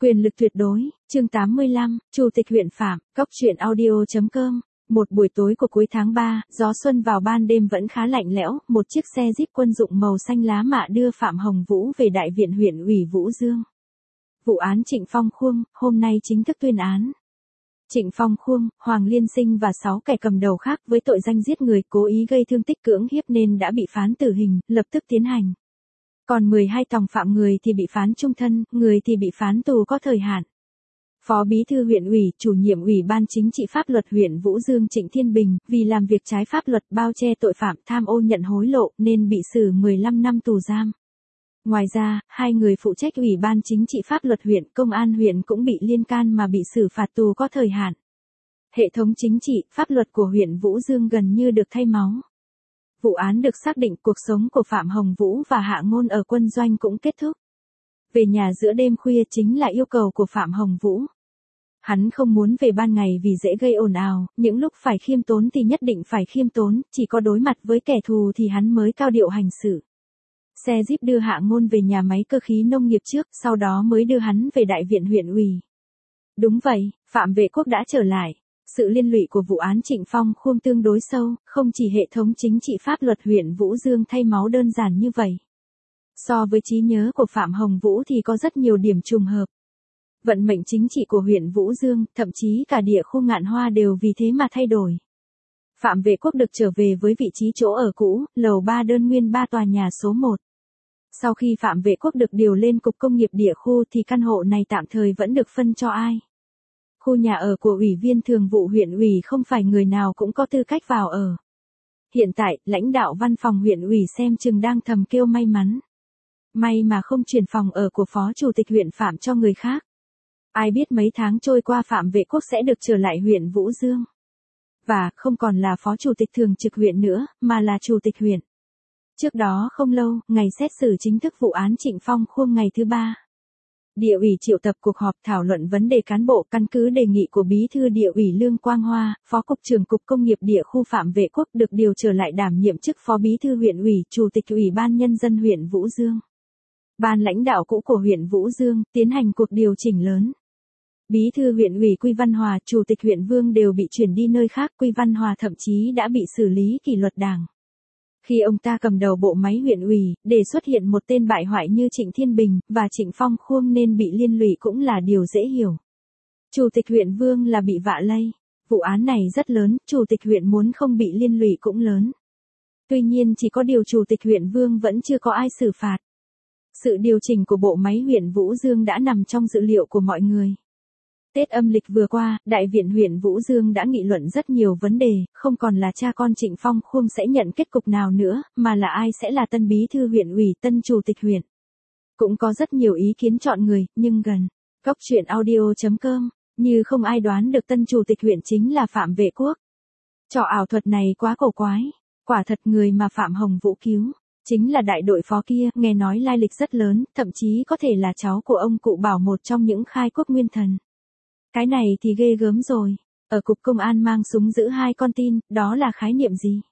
Quyền lực tuyệt đối, chương 85, Chủ tịch huyện Phạm, Cóc truyện audio.com. Một buổi tối của cuối tháng 3, gió xuân vào ban đêm vẫn khá lạnh lẽo, một chiếc xe Jeep quân dụng màu xanh lá mạ đưa Phạm Hồng Vũ về đại viện huyện ủy Vũ Dương. Vụ án Trịnh Phong Khuông, hôm nay chính thức tuyên án. Trịnh Phong Khuông, Hoàng Liên Sinh và 6 kẻ cầm đầu khác với tội danh giết người, cố ý gây thương tích, cưỡng hiếp nên đã bị phán tử hình, lập tức tiến hành. Còn 12 tòng phạm người thì bị phán chung thân, người thì bị phán tù có thời hạn. Phó Bí thư huyện ủy, chủ nhiệm Ủy ban Chính trị Pháp luật huyện Vũ Dương Trịnh Thiên Bình, vì làm việc trái pháp luật, bao che tội phạm, tham ô nhận hối lộ nên bị xử 15 năm tù giam. Ngoài ra, 2 người phụ trách Ủy ban Chính trị Pháp luật huyện, Công an huyện cũng bị liên can mà bị xử phạt tù có thời hạn. Hệ thống chính trị, pháp luật của huyện Vũ Dương gần như được thay máu. Vụ án được xác định cuộc sống của Phạm Hồng Vũ và Hạ Ngôn ở quân doanh cũng kết thúc. Về nhà giữa đêm khuya chính là yêu cầu của Phạm Hồng Vũ. Hắn không muốn về ban ngày vì dễ gây ồn ào, những lúc phải khiêm tốn thì nhất định phải khiêm tốn, chỉ có đối mặt với kẻ thù thì hắn mới cao điệu hành xử. Xe Jeep đưa Hạ Ngôn về nhà máy cơ khí nông nghiệp trước, sau đó mới đưa hắn về đại viện huyện ủy. Đúng vậy, Phạm Vệ Quốc đã trở lại. Sự liên lụy của vụ án Trịnh Phong Khuông tương đối sâu, không chỉ hệ thống chính trị pháp luật huyện Vũ Dương thay máu đơn giản như vậy. So với trí nhớ của Phạm Hồng Vũ thì có rất nhiều điểm trùng hợp. Vận mệnh chính trị của huyện Vũ Dương, thậm chí cả địa khu Ngạn Hoa đều vì thế mà thay đổi. Phạm Vệ Quốc được trở về với vị trí chỗ ở cũ, lầu 3 đơn nguyên 3 tòa nhà số 1. Sau khi Phạm Vệ Quốc được điều lên cục công nghiệp địa khu thì căn hộ này tạm thời vẫn được phân cho ai. Khu nhà ở của Ủy viên Thường vụ huyện ủy không phải người nào cũng có tư cách vào ở. Hiện tại, lãnh đạo văn phòng huyện ủy xem chừng đang thầm kêu may mắn. May mà không chuyển phòng ở của Phó Chủ tịch huyện Phạm cho người khác. Ai biết mấy tháng trôi qua Phạm Vệ Quốc sẽ được trở lại huyện Vũ Dương. Và không còn là Phó Chủ tịch thường trực huyện nữa, mà là Chủ tịch huyện. Trước đó không lâu, ngày xét xử chính thức vụ án Trịnh Phong Khuông ngày thứ 3. Địa ủy triệu tập cuộc họp thảo luận vấn đề cán bộ, căn cứ đề nghị của Bí thư Địa ủy Lương Quang Hoa, Phó Cục trưởng Cục Công nghiệp Địa khu Phạm Vệ Quốc được điều trở lại đảm nhiệm chức Phó Bí thư huyện ủy, Chủ tịch Ủy ban Nhân dân huyện Vũ Dương. Ban lãnh đạo cũ của huyện Vũ Dương tiến hành cuộc điều chỉnh lớn. Bí thư huyện ủy Quy Văn Hòa, Chủ tịch huyện Vương đều bị chuyển đi nơi khác, Quy Văn Hòa thậm chí đã bị xử lý kỷ luật đảng. Khi ông ta cầm đầu bộ máy huyện ủy, để xuất hiện một tên bại hoại như Trịnh Thiên Bình và Trịnh Phong Khuông nên bị liên lụy cũng là điều dễ hiểu. Chủ tịch huyện Vương là bị vạ lây. Vụ án này rất lớn, Chủ tịch huyện muốn không bị liên lụy cũng lớn. Tuy nhiên chỉ có điều Chủ tịch huyện Vương vẫn chưa có ai xử phạt. Sự điều chỉnh của bộ máy huyện Vũ Dương đã nằm trong dự liệu của mọi người. Tết âm lịch vừa qua, đại viện huyện Vũ Dương đã nghị luận rất nhiều vấn đề, không còn là cha con Trịnh Phong Khuông sẽ nhận kết cục nào nữa, mà là ai sẽ là tân bí thư huyện ủy, tân chủ tịch huyện. Cũng có rất nhiều ý kiến chọn người, nhưng gần. Cóc truyện audio.com, như không ai đoán được tân chủ tịch huyện chính là Phạm Vệ Quốc. Trò ảo thuật này quá cổ quái. Quả thật người mà Phạm Hồng Vũ cứu chính là đại đội phó kia, nghe nói lai lịch rất lớn, thậm chí có thể là cháu của ông cụ Bảo, một trong những khai quốc nguyên thần. Cái này thì ghê gớm rồi. Ở cục công an mang súng giữ 2 con tin, đó là khái niệm gì?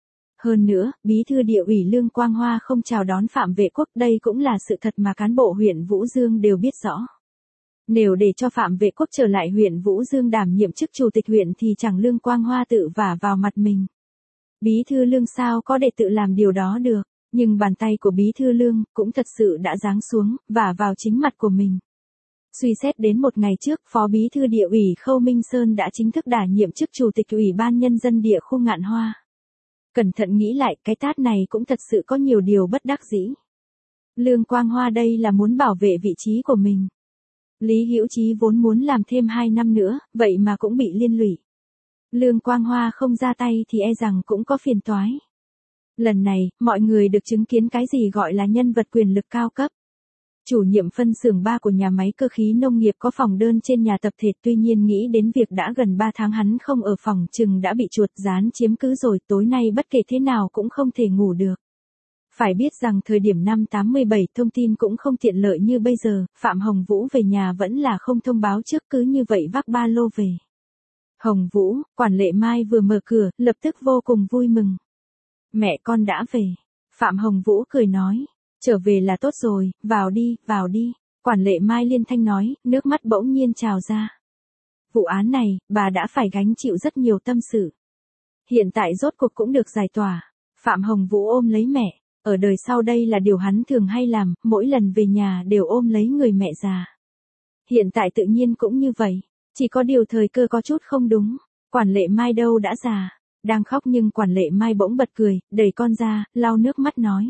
Hơn nữa, Bí thư Địa ủy Lương Quang Hoa không chào đón Phạm Vệ Quốc, đây cũng là sự thật mà cán bộ huyện Vũ Dương đều biết rõ. Nếu để cho Phạm Vệ Quốc trở lại huyện Vũ Dương đảm nhiệm chức chủ tịch huyện thì chẳng Lương Quang Hoa tự vả vào mặt mình. Bí thư Lương sao có để tự làm điều đó được, nhưng bàn tay của Bí thư Lương cũng thật sự đã giáng xuống, vả vào chính mặt của mình. Suy xét đến một ngày trước, Phó Bí thư Địa ủy Khâu Minh Sơn đã chính thức đảm nhiệm chức Chủ tịch Ủy ban Nhân dân Địa khu Ngạn Hoa. Cẩn thận nghĩ lại, cái tát này cũng thật sự có nhiều điều bất đắc dĩ. Lương Quang Hoa đây là muốn bảo vệ vị trí của mình. Lý Hữu Chí vốn muốn làm thêm 2 năm nữa, vậy mà cũng bị liên lụy. Lương Quang Hoa không ra tay thì e rằng cũng có phiền toái. Lần này, mọi người được chứng kiến cái gì gọi là nhân vật quyền lực cao cấp. Chủ nhiệm phân xưởng 3 của nhà máy cơ khí nông nghiệp có phòng đơn trên nhà tập thể, tuy nhiên nghĩ đến việc đã gần 3 tháng hắn không ở phòng, chừng đã bị chuột rán chiếm cứ rồi, tối nay bất kể thế nào cũng không thể ngủ được. Phải biết rằng thời điểm năm 87 thông tin cũng không tiện lợi như bây giờ, Phạm Hồng Vũ về nhà vẫn là không thông báo trước, cứ như vậy vác ba lô về. Hồng Vũ, quản Lệ Mai vừa mở cửa, lập tức vô cùng vui mừng. Mẹ con đã về. Phạm Hồng Vũ cười nói. Trở về là tốt rồi, vào đi, vào đi. Quản lệ Mai liên thanh nói, nước mắt bỗng nhiên trào ra. Vụ án này, bà đã phải gánh chịu rất nhiều tâm sự. Hiện tại rốt cuộc cũng được giải tỏa. Phạm Hồng Vũ ôm lấy mẹ. Ở đời sau đây là điều hắn thường hay làm, mỗi lần về nhà đều ôm lấy người mẹ già. Hiện tại tự nhiên cũng như vậy. Chỉ có điều thời cơ có chút không đúng. Quản lệ Mai đâu đã già. Đang khóc nhưng quản lệ Mai bỗng bật cười, đẩy con ra, lau nước mắt nói.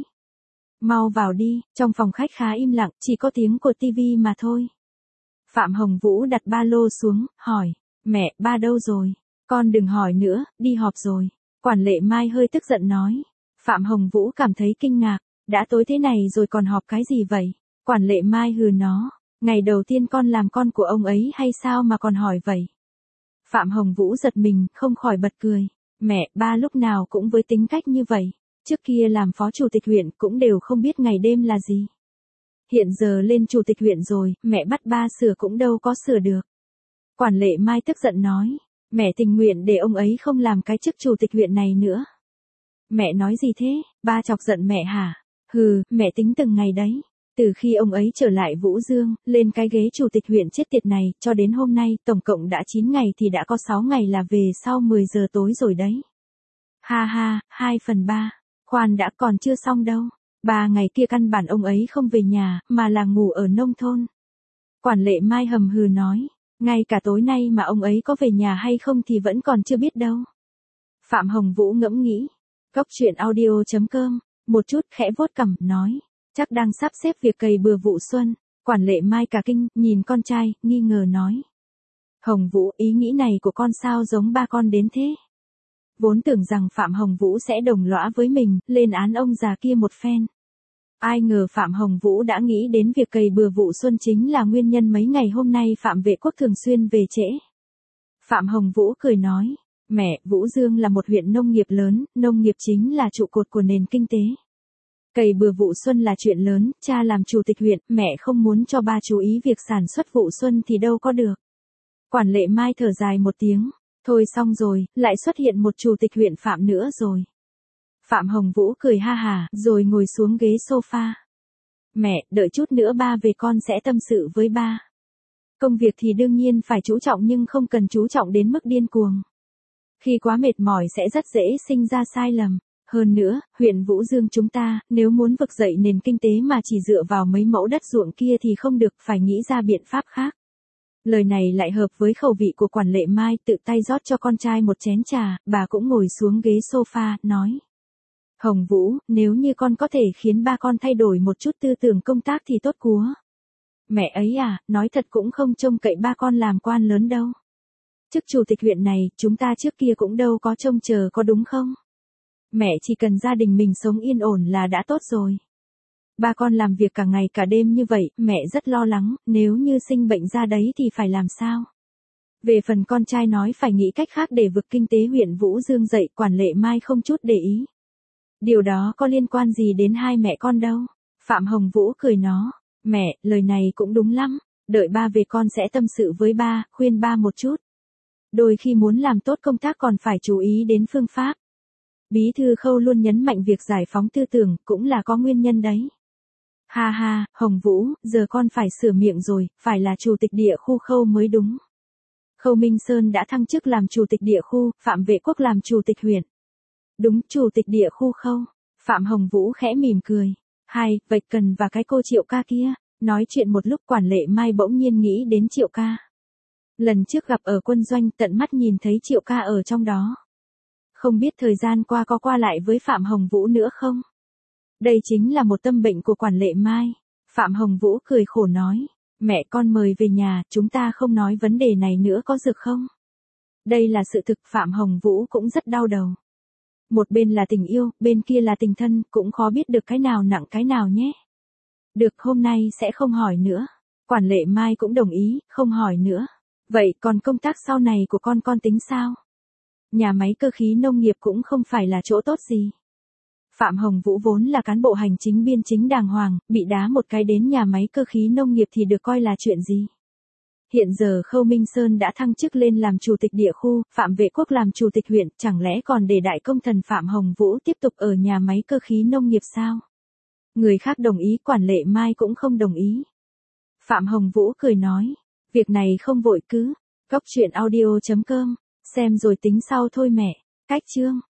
Mau vào đi, trong phòng khách khá im lặng, chỉ có tiếng của tivi mà thôi. Phạm Hồng Vũ đặt ba lô xuống, hỏi, mẹ, ba đâu rồi? Con đừng hỏi nữa, đi họp rồi. Quản lệ Mai hơi tức giận nói. Phạm Hồng Vũ cảm thấy kinh ngạc, đã tối thế này rồi còn họp cái gì vậy? Quản lệ Mai hừ nó, ngày đầu tiên con làm con của ông ấy hay sao mà còn hỏi vậy? Phạm Hồng Vũ giật mình, không khỏi bật cười. Mẹ, ba lúc nào cũng với tính cách như vậy. Trước kia làm phó chủ tịch huyện cũng đều không biết ngày đêm là gì. Hiện giờ lên chủ tịch huyện rồi, mẹ bắt ba sửa cũng đâu có sửa được. Quản lệ Mai tức giận nói, mẹ tình nguyện để ông ấy không làm cái chức chủ tịch huyện này nữa. Mẹ nói gì thế, ba chọc giận mẹ hả? Hừ, mẹ tính từng ngày đấy. Từ khi ông ấy trở lại Vũ Dương, lên cái ghế chủ tịch huyện chết tiệt này, cho đến hôm nay, tổng cộng đã 9 ngày thì đã có 6 ngày là về sau 10 giờ tối rồi đấy. Ha ha, 2/3. Khoan đã, còn chưa xong đâu. 3 ngày kia căn bản ông ấy không về nhà, mà là ngủ ở nông thôn. Quản lệ Mai hầm hừ nói, ngay cả tối nay mà ông ấy có về nhà hay không thì vẫn còn chưa biết đâu. Phạm Hồng Vũ ngẫm nghĩ. Cốc truyện audio.com, một chút khẽ vuốt cằm, nói, chắc đang sắp xếp việc cày bừa vụ xuân. Quản lệ Mai cả kinh, nhìn con trai, nghi ngờ nói. Hồng Vũ, ý nghĩ này của con sao giống ba con đến thế? Vốn tưởng rằng Phạm Hồng Vũ sẽ đồng lõa với mình, lên án ông già kia một phen. Ai ngờ Phạm Hồng Vũ đã nghĩ đến việc cày bừa vụ xuân chính là nguyên nhân mấy ngày hôm nay Phạm Vệ Quốc thường xuyên về trễ. Phạm Hồng Vũ cười nói, mẹ, Vũ Dương là một huyện nông nghiệp lớn, nông nghiệp chính là trụ cột của nền kinh tế. Cày bừa vụ xuân là chuyện lớn, cha làm chủ tịch huyện, mẹ không muốn cho ba chú ý việc sản xuất vụ xuân thì đâu có được. Quản lệ Mai thở dài một tiếng, thôi xong rồi, lại xuất hiện một chủ tịch huyện Phạm nữa rồi. Phạm Hồng Vũ cười ha hà, rồi ngồi xuống ghế sofa. Mẹ, đợi chút nữa ba về con sẽ tâm sự với ba. Công việc thì đương nhiên phải chú trọng nhưng không cần chú trọng đến mức điên cuồng. Khi quá mệt mỏi sẽ rất dễ sinh ra sai lầm. Hơn nữa, huyện Vũ Dương chúng ta, nếu muốn vực dậy nền kinh tế mà chỉ dựa vào mấy mẫu đất ruộng kia thì không được, phải nghĩ ra biện pháp khác. Lời này lại hợp với khẩu vị của quản lệ Mai, tự tay rót cho con trai một chén trà, bà cũng ngồi xuống ghế sofa, nói. Hồng Vũ, nếu như con có thể khiến ba con thay đổi một chút tư tưởng công tác thì tốt quá. Mẹ ấy à, nói thật cũng không trông cậy ba con làm quan lớn đâu. Chức chủ tịch huyện này, chúng ta trước kia cũng đâu có trông chờ có đúng không? Mẹ chỉ cần gia đình mình sống yên ổn là đã tốt rồi. Ba con làm việc cả ngày cả đêm như vậy, mẹ rất lo lắng, nếu như sinh bệnh ra đấy thì phải làm sao? Về phần con trai nói phải nghĩ cách khác để vực kinh tế huyện Vũ Dương dậy, quản lệ Mai không chút để ý. Điều đó có liên quan gì đến hai mẹ con đâu. Phạm Hồng Vũ cười nó, mẹ, lời này cũng đúng lắm, đợi ba về con sẽ tâm sự với ba, khuyên ba một chút. Đôi khi muốn làm tốt công tác còn phải chú ý đến phương pháp. Bí thư Khâu luôn nhấn mạnh việc giải phóng tư tưởng, cũng là có nguyên nhân đấy. Ha ha, Hồng Vũ, giờ con phải sửa miệng rồi, phải là chủ tịch địa khu Khâu mới đúng. Khâu Minh Sơn đã thăng chức làm chủ tịch địa khu, Phạm Vệ Quốc làm chủ tịch huyện. Đúng, chủ tịch địa khu Khâu. Phạm Hồng Vũ khẽ mỉm cười. Hay, vậy cần và cái cô Triệu ca kia. Nói chuyện một lúc quản lệ Mai bỗng nhiên nghĩ đến Triệu ca. Lần trước gặp ở quân doanh tận mắt nhìn thấy Triệu ca ở trong đó. Không biết thời gian qua có qua lại với Phạm Hồng Vũ nữa không? Đây chính là một tâm bệnh của quản lệ Mai. Phạm Hồng Vũ cười khổ nói. Mẹ con mời về nhà, chúng ta không nói vấn đề này nữa có được không? Đây là sự thực, Phạm Hồng Vũ cũng rất đau đầu. Một bên là tình yêu, bên kia là tình thân, cũng khó biết được cái nào nặng cái nào nhé. Được, hôm nay sẽ không hỏi nữa. Quản lệ Mai cũng đồng ý, không hỏi nữa. Vậy còn công tác sau này của con tính sao? Nhà máy cơ khí nông nghiệp cũng không phải là chỗ tốt gì. Phạm Hồng Vũ vốn là cán bộ hành chính biên chính đàng hoàng, bị đá một cái đến nhà máy cơ khí nông nghiệp thì được coi là chuyện gì? Hiện giờ Khâu Minh Sơn đã thăng chức lên làm chủ tịch địa khu, Phạm Vệ Quốc làm chủ tịch huyện, chẳng lẽ còn để đại công thần Phạm Hồng Vũ tiếp tục ở nhà máy cơ khí nông nghiệp sao? Người khác đồng ý, quản lệ Mai cũng không đồng ý. Phạm Hồng Vũ cười nói. Việc này không vội cứ. Góc chuyện audio.com. Xem rồi tính sau thôi mẹ. Cách chương.